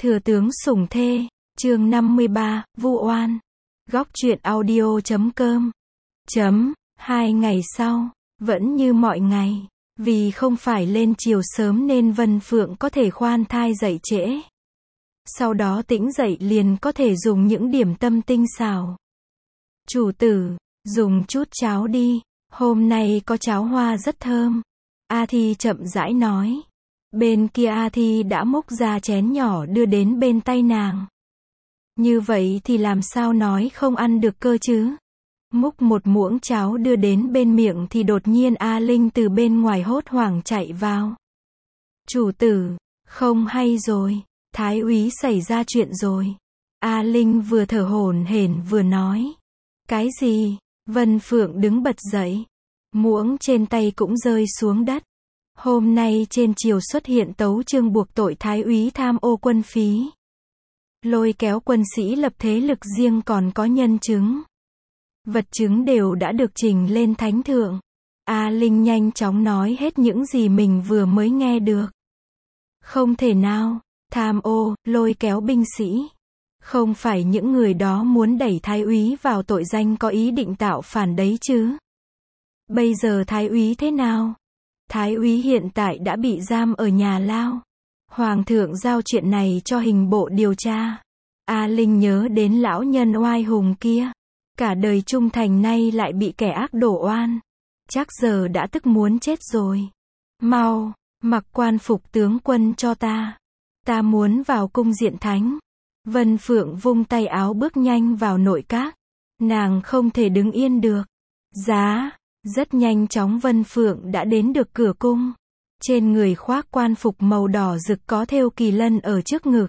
Thừa tướng sủng thê, chương 53, vu oan. Góc truyện audio.com. 2 ngày sau, vẫn như mọi ngày, vì không phải lên chiều sớm nên Vân Phượng có thể khoan thai dậy trễ. Sau đó tỉnh dậy liền có thể dùng những điểm tâm tinh xảo. Chủ tử, dùng chút cháo đi, hôm nay có cháo hoa rất thơm. A Thi chậm rãi nói. Bên kia A Thi đã múc ra chén nhỏ đưa đến bên tay nàng. Như vậy thì làm sao nói không ăn được cơ chứ? Múc một muỗng cháo đưa đến bên miệng thì đột nhiên A Linh từ bên ngoài hốt hoảng chạy vào. Chủ tử, không hay rồi, Thái úy xảy ra chuyện rồi. A Linh vừa thở hổn hển vừa nói. Cái gì? Vân Phượng đứng bật dậy. Muỗng trên tay cũng rơi xuống đất. Hôm nay trên triều xuất hiện tấu chương buộc tội Thái úy tham ô quân phí. Lôi kéo quân sĩ lập thế lực riêng còn có nhân chứng. Vật chứng đều đã được trình lên thánh thượng. A Linh nhanh chóng nói hết những gì mình vừa mới nghe được. Không thể nào, tham ô, lôi kéo binh sĩ. Không phải những người đó muốn đẩy Thái úy vào tội danh có ý định tạo phản đấy chứ. Bây giờ Thái úy thế nào? Thái úy hiện tại đã bị giam ở nhà lao. Hoàng thượng giao chuyện này cho hình bộ điều tra. A Linh nhớ đến lão nhân oai hùng kia. Cả đời trung thành nay lại bị kẻ ác đổ oan. Chắc giờ đã tức muốn chết rồi. Mau, mặc quan phục tướng quân cho ta. Ta muốn vào cung diện thánh. Vân Phượng vung tay áo bước nhanh vào nội các. Nàng không thể đứng yên được. Giá. Rất nhanh chóng Vân Phượng đã đến được cửa cung. Trên người khoác quan phục màu đỏ rực có thêu kỳ lân ở trước ngực.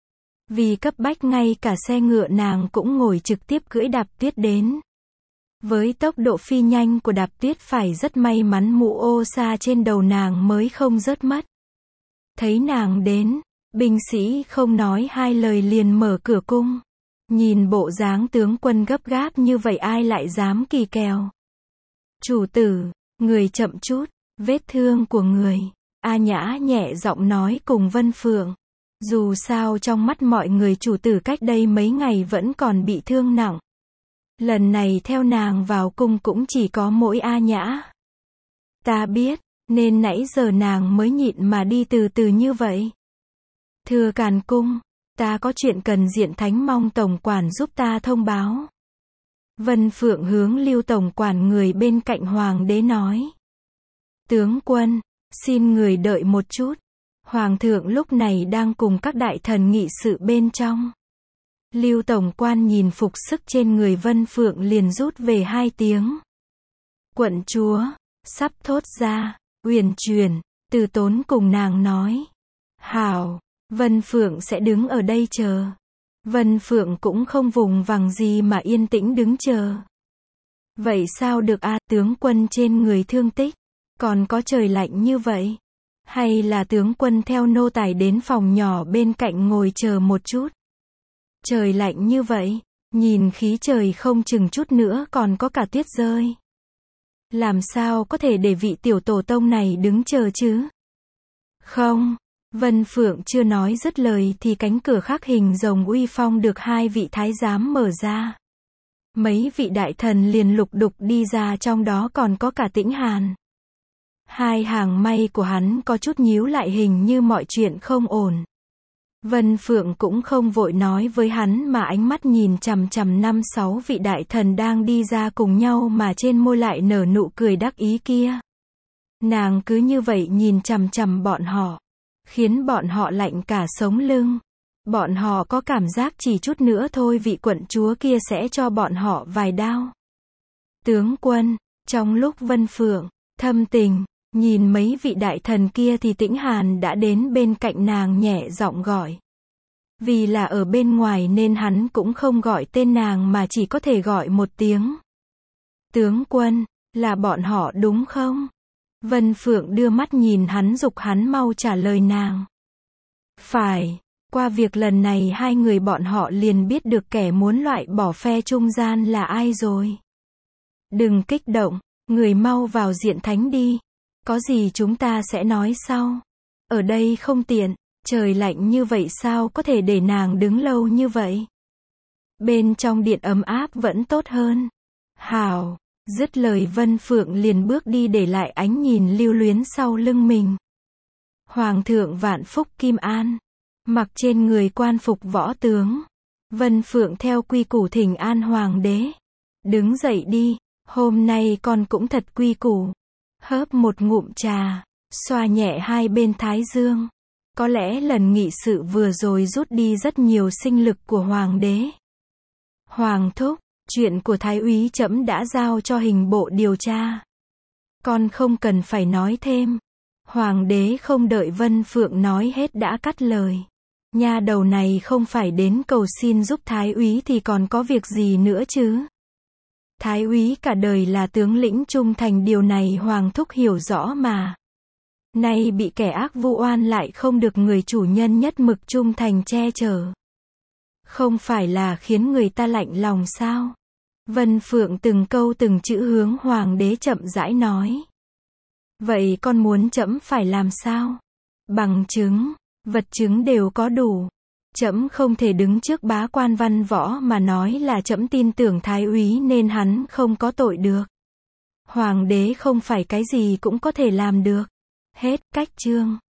Vì cấp bách ngay cả xe ngựa nàng cũng ngồi trực tiếp cưỡi đạp tuyết đến. Với tốc độ phi nhanh của đạp tuyết phải rất may mắn mũ ô sa trên đầu nàng mới không rớt mất. Thấy nàng đến, binh sĩ không nói hai lời liền mở cửa cung. Nhìn bộ dáng tướng quân gấp gáp như vậy ai lại dám kỳ kèo. Chủ tử, người chậm chút, vết thương của người. A Nhã nhẹ giọng nói cùng Vân Phượng. Dù sao trong mắt mọi người chủ tử cách đây mấy ngày vẫn còn bị thương nặng. Lần này theo nàng vào cung cũng chỉ có mỗi A Nhã. Ta biết, nên nãy giờ nàng mới nhịn mà đi từ từ như vậy. Thưa Càn Cung, ta có chuyện cần diện thánh mong tổng quản giúp ta thông báo. Vân Phượng hướng Lưu tổng quản người bên cạnh hoàng đế nói. Tướng quân, xin người đợi một chút. Hoàng thượng lúc này đang cùng các đại thần nghị sự bên trong. Lưu tổng quan nhìn phục sức trên người Vân Phượng liền rút về 2 tiếng. Quận chúa, sắp thốt ra, uyển chuyển, Từ Tốn cùng nàng nói. Hảo, Vân Phượng sẽ đứng ở đây chờ. Vân Phượng cũng không vùng vằng gì mà yên tĩnh đứng chờ. Vậy sao được a, tướng quân trên người thương tích, còn có trời lạnh như vậy. Hay là tướng quân theo nô tài đến phòng nhỏ bên cạnh ngồi chờ một chút. Trời lạnh như vậy, nhìn khí trời không chừng chút nữa còn có cả tuyết rơi. Làm sao có thể để vị tiểu tổ tông này đứng chờ chứ? Không, Vân Phượng chưa nói dứt lời thì cánh cửa khắc hình rồng uy phong được 2 vị thái giám mở ra. Mấy vị đại thần liền lục đục đi ra, trong đó còn có cả Tĩnh Hàn. 2 hàng may của hắn có chút nhíu lại, hình như mọi chuyện không ổn. Vân Phượng cũng không vội nói với hắn mà ánh mắt nhìn chằm chằm 5-6 vị đại thần đang đi ra cùng nhau mà trên môi lại nở nụ cười đắc ý kia. Nàng cứ như vậy nhìn chằm chằm bọn họ, khiến bọn họ lạnh cả sống lưng. Bọn họ có cảm giác chỉ chút nữa thôi vị quận chúa kia sẽ cho bọn họ vài đao. Tướng quân, trong lúc Vân Phượng thâm tình nhìn mấy vị đại thần kia thì Tĩnh Hàn đã đến bên cạnh nàng nhẹ giọng gọi. Vì là ở bên ngoài nên hắn cũng không gọi tên nàng mà chỉ có thể gọi một tiếng. Tướng quân, là bọn họ đúng không? Vân Phượng đưa mắt nhìn hắn giục hắn mau trả lời nàng. Phải, qua việc lần này 2 người bọn họ liền biết được kẻ muốn loại bỏ phe trung gian là ai rồi. Đừng kích động, người mau vào diện thánh đi. Có gì chúng ta sẽ nói sau. Ở đây không tiện. Trời lạnh như vậy sao có thể để nàng đứng lâu như vậy? Bên trong điện ấm áp vẫn tốt hơn. Hảo, dứt lời Vân Phượng liền bước đi để lại ánh nhìn lưu luyến sau lưng mình. Hoàng thượng vạn phúc kim an, mặc trên người quan phục võ tướng. Vân Phượng theo quy củ thỉnh an hoàng đế. Đứng dậy đi, hôm nay con cũng thật quy củ. Hớp một ngụm trà, xoa nhẹ hai bên thái dương. Có lẽ lần nghị sự vừa rồi rút đi rất nhiều sinh lực của hoàng đế. Hoàng thúc, chuyện của thái úy trẫm đã giao cho hình bộ điều tra. Con không cần phải nói thêm. Hoàng đế không đợi Vân Phượng nói hết đã cắt lời. Nha đầu này không phải đến cầu xin giúp thái úy thì còn có việc gì nữa chứ? Thái úy cả đời là tướng lĩnh trung thành, điều này hoàng thúc hiểu rõ mà. Nay bị kẻ ác vu oan lại không được người chủ nhân nhất mực trung thành che chở. Không phải là khiến người ta lạnh lòng sao? Vân Phượng từng câu từng chữ hướng hoàng đế chậm rãi nói. Vậy con muốn trẫm phải làm sao? Bằng chứng, vật chứng đều có đủ. Trẫm không thể đứng trước bá quan văn võ mà nói là trẫm tin tưởng thái úy nên hắn không có tội được. Hoàng đế không phải cái gì cũng có thể làm được. Hết cách chương.